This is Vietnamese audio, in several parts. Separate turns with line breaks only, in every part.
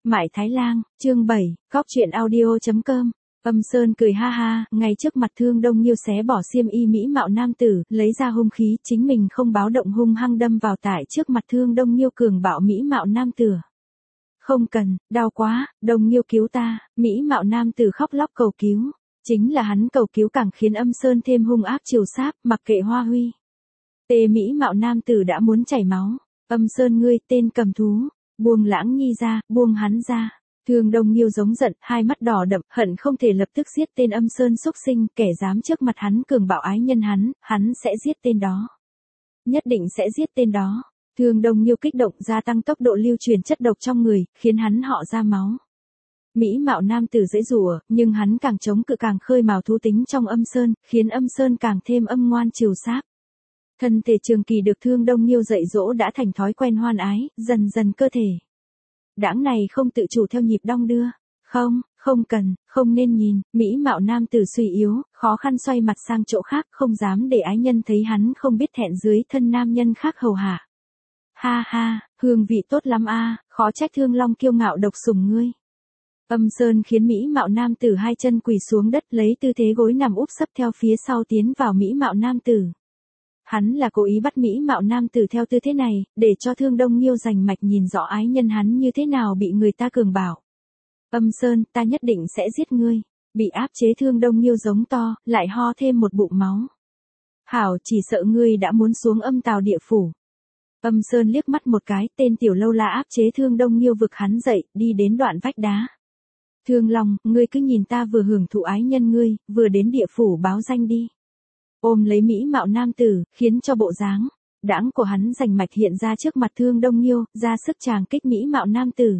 Mại Thái Lang, chương 7, Cóc truyện audio.com. Âm Sơn cười ha ha, ngay trước mặt Thương Đông Nghiêu xé bỏ xiêm y mỹ mạo nam tử, lấy ra hung khí, chính mình không báo động hung hăng đâm vào tại trước mặt Thương Đông Nghiêu cường bạo mỹ mạo nam tử. Không cần, đau quá, Đông Nghiêu cứu ta, mỹ mạo nam tử khóc lóc cầu cứu. Chính là hắn cầu cứu càng khiến Âm Sơn thêm hung ác chiều sáp, mặc kệ Hoa Huy. Tề mỹ mạo nam tử đã muốn chảy máu. Âm Sơn ngươi, tên cầm thú, buông Lãng Nhi ra, buông hắn ra. Thương Đông Nghiêu giống giận, hai mắt đỏ đậm, hận không thể lập tức giết tên Âm Sơn xúc sinh, kẻ dám trước mặt hắn cường bạo ái nhân hắn sẽ giết tên đó. Nhất định sẽ giết tên đó. Thương Đông Nghiêu kích động gia tăng tốc độ lưu truyền chất độc trong người, khiến hắn họ ra máu. Mỹ mạo nam tử dễ rủa, nhưng hắn càng chống cự càng khơi mào thú tính trong Âm Sơn, khiến Âm Sơn càng thêm âm ngoan chiều sáp. Thân thể trường kỳ được Thương Đông Nghiêu dạy dỗ đã thành thói quen hoan ái, dần dần cơ thể đãng này không tự chủ theo nhịp đong đưa. Không cần, không nên nhìn. Mỹ mạo nam tử suy yếu, khó khăn xoay mặt sang chỗ khác, không dám để ái nhân thấy hắn không biết thẹn dưới thân nam nhân khác hầu hạ. Ha ha, hương vị tốt lắm a, khó trách Thương Long kiêu ngạo độc sủng ngươi. Âm Sơn khiến mỹ mạo nam tử hai chân quỳ xuống đất, lấy tư thế gối nằm úp sấp theo phía sau tiến vào mỹ mạo nam tử. Hắn là cố ý bắt mỹ mạo nam tử theo tư thế này, để cho Thương Đông Nghiêu rành mạch nhìn rõ ái nhân hắn như thế nào bị người ta cường bạo. Âm Sơn, ta nhất định sẽ giết ngươi. Bị áp chế Thương Đông Nghiêu giống to, lại ho thêm một bụng máu. Hảo, chỉ sợ ngươi đã muốn xuống âm tào địa phủ. Âm Sơn liếc mắt một cái, tên tiểu lâu la áp chế Thương Đông Nghiêu vực hắn dậy, đi đến đoạn vách đá. Thương Long, ngươi cứ nhìn ta vừa hưởng thụ ái nhân ngươi, vừa đến địa phủ báo danh đi. Ôm lấy mỹ mạo nam tử, khiến cho bộ dáng đãng của hắn rành mạch hiện ra trước mặt Thương Đông Nghiêu, ra sức tràng kích mỹ mạo nam tử.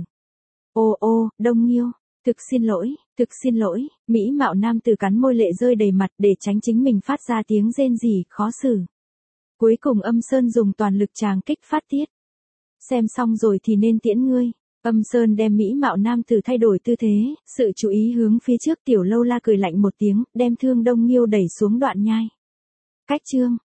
Ô, Đông Nghiêu, thực xin lỗi, mỹ mạo nam tử cắn môi lệ rơi đầy mặt để tránh chính mình phát ra tiếng rên rỉ khó xử. Cuối cùng Âm Sơn dùng toàn lực tràng kích phát tiết. Xem xong rồi thì nên tiễn ngươi. Âm Sơn đem mỹ mạo nam tử thay đổi tư thế, sự chú ý hướng phía trước, tiểu lâu la cười lạnh một tiếng, đem Thương Đông Nghiêu đẩy xuống đoạn nhai. Cách chương